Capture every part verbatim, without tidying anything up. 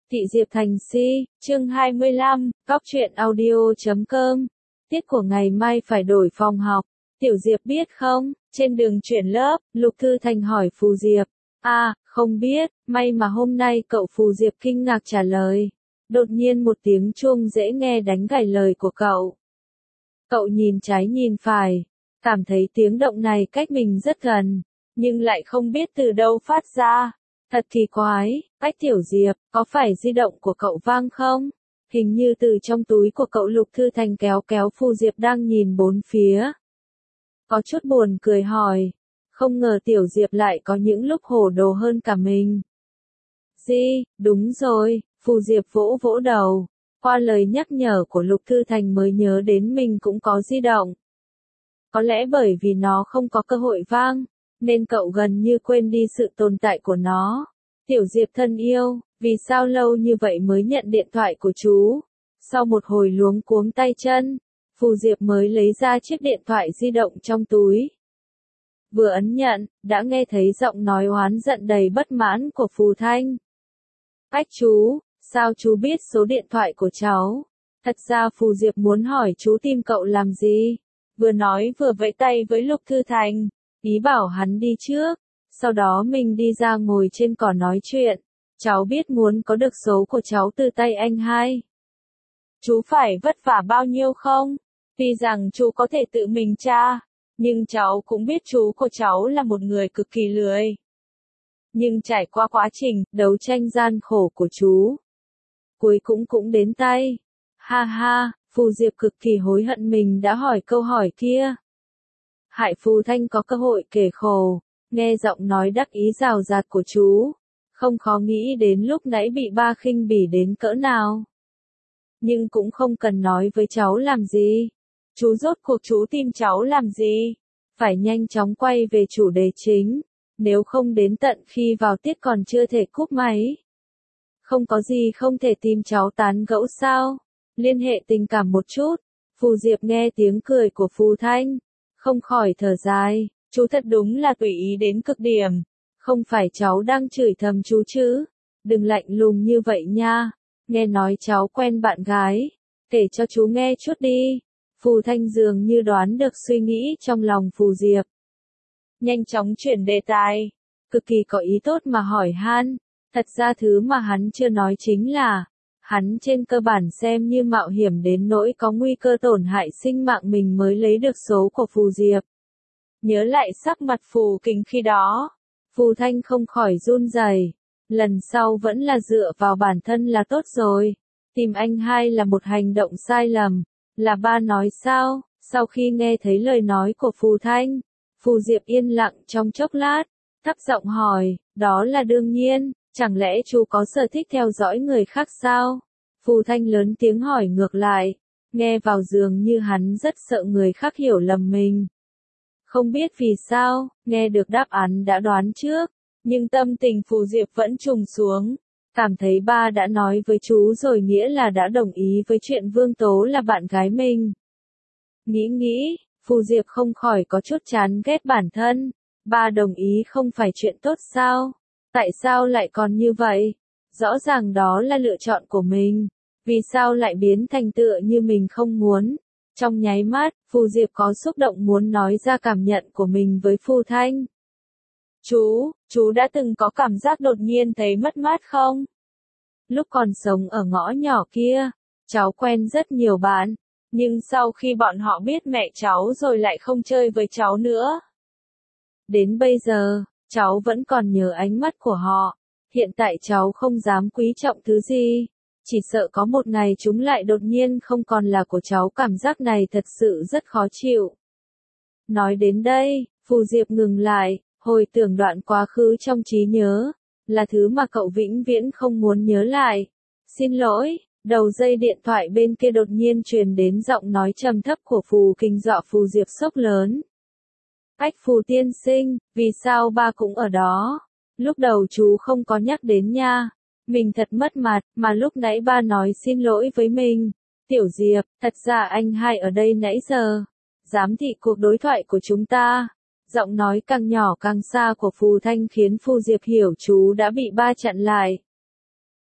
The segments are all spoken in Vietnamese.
Thị Diệp Thành Si, chương hai mươi lăm, Góc truyện audio chấm com. Tiết của ngày mai phải đổi phòng học. Tiểu Diệp biết không, trên đường chuyển lớp, Lục Thư Thành hỏi Phù Diệp. À, không biết, may mà hôm nay cậu. Phù Diệp kinh ngạc trả lời. Đột nhiên một tiếng chuông dễ nghe đánh gãy lời của cậu. Cậu nhìn trái nhìn phải, cảm thấy tiếng động này cách mình rất gần, nhưng lại không biết từ đâu phát ra. Thật kỳ quái, Bách Tiểu Diệp, có phải di động của cậu vang không? Hình như từ trong túi của cậu. Lục Thư Thành kéo kéo Phù Diệp đang nhìn bốn phía. Có chút buồn cười hỏi, không ngờ Tiểu Diệp lại có những lúc hồ đồ hơn cả mình. Di, đúng rồi, Phù Diệp vỗ vỗ đầu, qua lời nhắc nhở của Lục Thư Thành mới nhớ đến mình cũng có di động. Có lẽ bởi vì nó không có cơ hội vang, nên cậu gần như quên đi sự tồn tại của nó. Tiểu Diệp thân yêu, vì sao lâu như vậy mới nhận điện thoại của chú? Sau một hồi luống cuống tay chân, Phù Diệp mới lấy ra chiếc điện thoại di động trong túi. Vừa ấn nhận, đã nghe thấy giọng nói oán giận đầy bất mãn của Phù Thanh. Bách chú, sao chú biết số điện thoại của cháu? Thật ra Phù Diệp muốn hỏi chú tìm cậu làm gì? Vừa nói vừa vẫy tay với Lục Thư Thành, ý bảo hắn đi trước, sau đó mình đi ra ngồi trên cỏ nói chuyện. Cháu biết muốn có được số của cháu từ tay anh hai. Chú phải vất vả bao nhiêu không? Tuy rằng chú có thể tự mình tra, nhưng cháu cũng biết chú của cháu là một người cực kỳ lười. Nhưng trải qua quá trình đấu tranh gian khổ của chú, cuối cũng cũng đến tay. Ha ha, Phù Diệp cực kỳ hối hận mình đã hỏi câu hỏi kia. Hại Phù Thanh có cơ hội kể khổ, nghe giọng nói đắc ý rào rạt của chú, không khó nghĩ đến lúc nãy bị ba khinh bỉ đến cỡ nào. Nhưng cũng không cần nói với cháu làm gì. Chú rốt cuộc chú tìm cháu làm gì? Phải nhanh chóng quay về chủ đề chính, nếu không đến tận khi vào tiết còn chưa thể cúp máy. Không có gì không thể tìm cháu tán gẫu sao? Liên hệ tình cảm một chút. Phù Diệp nghe tiếng cười của Phù Thanh, không khỏi thở dài, chú thật đúng là tùy ý đến cực điểm. Không phải cháu đang chửi thầm chú chứ? Đừng lạnh lùng như vậy nha. Nghe nói cháu quen bạn gái, kể cho chú nghe chút đi. Phù Thanh dường như đoán được suy nghĩ trong lòng Phù Diệp. Nhanh chóng chuyển đề tài, cực kỳ có ý tốt mà hỏi han. Thật ra thứ mà hắn chưa nói chính là, hắn trên cơ bản xem như mạo hiểm đến nỗi có nguy cơ tổn hại sinh mạng mình mới lấy được số của Phù Diệp. Nhớ lại sắc mặt Phù Kình khi đó, Phù Thanh không khỏi run rẩy. Lần sau vẫn là dựa vào bản thân là tốt rồi. Tìm anh hai là một hành động sai lầm. Là ba nói sao? Sau khi nghe thấy lời nói của Phù Thanh, Phù Diệp yên lặng trong chốc lát, thấp giọng hỏi, đó là đương nhiên, chẳng lẽ chú có sở thích theo dõi người khác sao? Phù Thanh lớn tiếng hỏi ngược lại, nghe vào dường như hắn rất sợ người khác hiểu lầm mình. Không biết vì sao, nghe được đáp án đã đoán trước, nhưng tâm tình Phù Diệp vẫn trùng xuống. Cảm thấy ba đã nói với chú rồi nghĩa là đã đồng ý với chuyện Vương Tố là bạn gái mình. Nghĩ nghĩ, Phù Diệp không khỏi có chút chán ghét bản thân. Ba đồng ý không phải chuyện tốt sao? Tại sao lại còn như vậy? Rõ ràng đó là lựa chọn của mình. Vì sao lại biến thành tựa như mình không muốn? Trong nháy mắt, Phù Diệp có xúc động muốn nói ra cảm nhận của mình với Phù Thanh. Chú, chú đã từng có cảm giác đột nhiên thấy mất mát không? Lúc còn sống ở ngõ nhỏ kia, cháu quen rất nhiều bạn, nhưng sau khi bọn họ biết mẹ cháu rồi lại không chơi với cháu nữa. Đến bây giờ, cháu vẫn còn nhớ ánh mắt của họ. Hiện tại cháu không dám quý trọng thứ gì, chỉ sợ có một ngày chúng lại đột nhiên không còn là của cháu. Cảm giác này thật sự rất khó chịu. Nói đến đây, Phù Diệp ngừng lại, hồi tưởng đoạn quá khứ trong trí nhớ, là thứ mà cậu vĩnh viễn không muốn nhớ lại. Xin lỗi, đầu dây điện thoại bên kia đột nhiên truyền đến giọng nói trầm thấp của Phù Kình dọa Phù Diệp sốc lớn. Bách Phù tiên sinh, vì sao ba cũng ở đó? Lúc đầu chú không có nhắc đến nha. Mình thật mất mặt, mà lúc nãy ba nói xin lỗi với mình. Tiểu Diệp, thật ra anh hai ở đây nãy giờ, giám thị cuộc đối thoại của chúng ta. Giọng nói càng nhỏ càng xa của Phù Thanh khiến Phù Diệp hiểu chú đã bị ba chặn lại.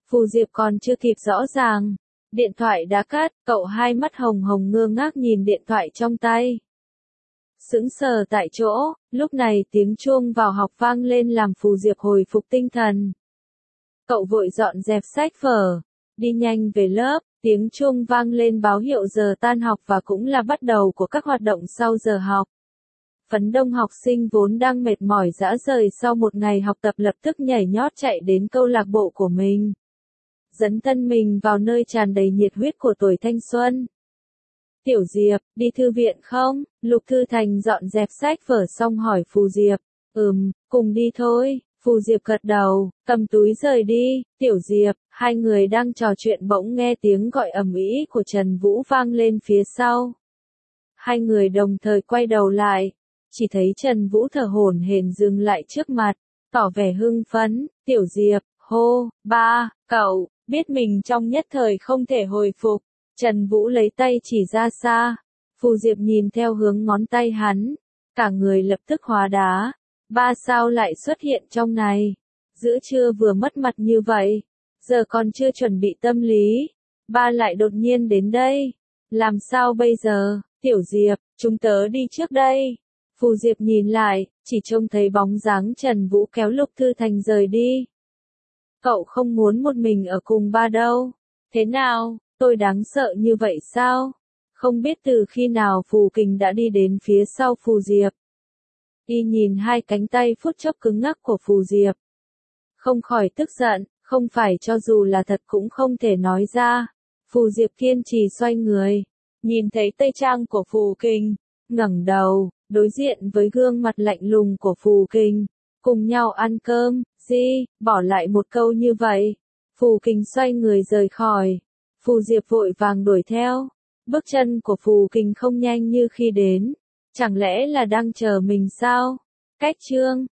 Phù Diệp còn chưa kịp rõ ràng. Điện thoại đã cắt, cậu hai mắt hồng hồng ngơ ngác nhìn điện thoại trong tay. Sững sờ tại chỗ, lúc này tiếng chuông vào học vang lên làm Phù Diệp hồi phục tinh thần. Cậu vội dọn dẹp sách vở, đi nhanh về lớp, tiếng chuông vang lên báo hiệu giờ tan học và cũng là bắt đầu của các hoạt động sau giờ học. Phấn đông học sinh vốn đang mệt mỏi rã rời sau một ngày học tập lập tức nhảy nhót chạy đến câu lạc bộ của mình. Dấn thân mình vào nơi tràn đầy nhiệt huyết của tuổi thanh xuân. Tiểu Diệp, đi thư viện không? Lục Thư Thành dọn dẹp sách vở xong hỏi Phù Diệp. Ừm, cùng đi thôi. Phù Diệp gật đầu, cầm túi rời đi. Tiểu Diệp, hai người đang trò chuyện bỗng nghe tiếng gọi ầm ĩ của Trần Vũ vang lên phía sau. Hai người đồng thời quay đầu lại, chỉ thấy Trần Vũ thở hổn hển dừng lại trước mặt, tỏ vẻ hưng phấn. Tiểu Diệp, hô, ba, cậu, biết mình trong nhất thời không thể hồi phục. Trần Vũ lấy tay chỉ ra xa. Phù Diệp nhìn theo hướng ngón tay hắn, cả người lập tức hóa đá. Ba sao lại xuất hiện trong này? Giữa trưa vừa mất mặt như vậy, giờ còn chưa chuẩn bị tâm lý, ba lại đột nhiên đến đây. Làm sao bây giờ? Tiểu Diệp, chúng tớ đi trước đây. Phù Diệp nhìn lại, chỉ trông thấy bóng dáng Trần Vũ kéo Lục Thư Thành rời đi. Cậu không muốn một mình ở cùng ba đâu. Thế nào, tôi đáng sợ như vậy sao? Không biết từ khi nào Phù Kình đã đi đến phía sau Phù Diệp. Y nhìn hai cánh tay phút chốc cứng ngắc của Phù Diệp. Không khỏi tức giận, không phải cho dù là thật cũng không thể nói ra. Phù Diệp kiên trì xoay người, nhìn thấy tây trang của Phù Kình, ngẩng đầu, đối diện với gương mặt lạnh lùng của Phù Kình. Cùng nhau ăn cơm, gì, bỏ lại một câu như vậy. Phù Kình xoay người rời khỏi. Phù Diệp vội vàng đuổi theo. Bước chân của Phù Kình không nhanh như khi đến. Chẳng lẽ là đang chờ mình sao? Cách chương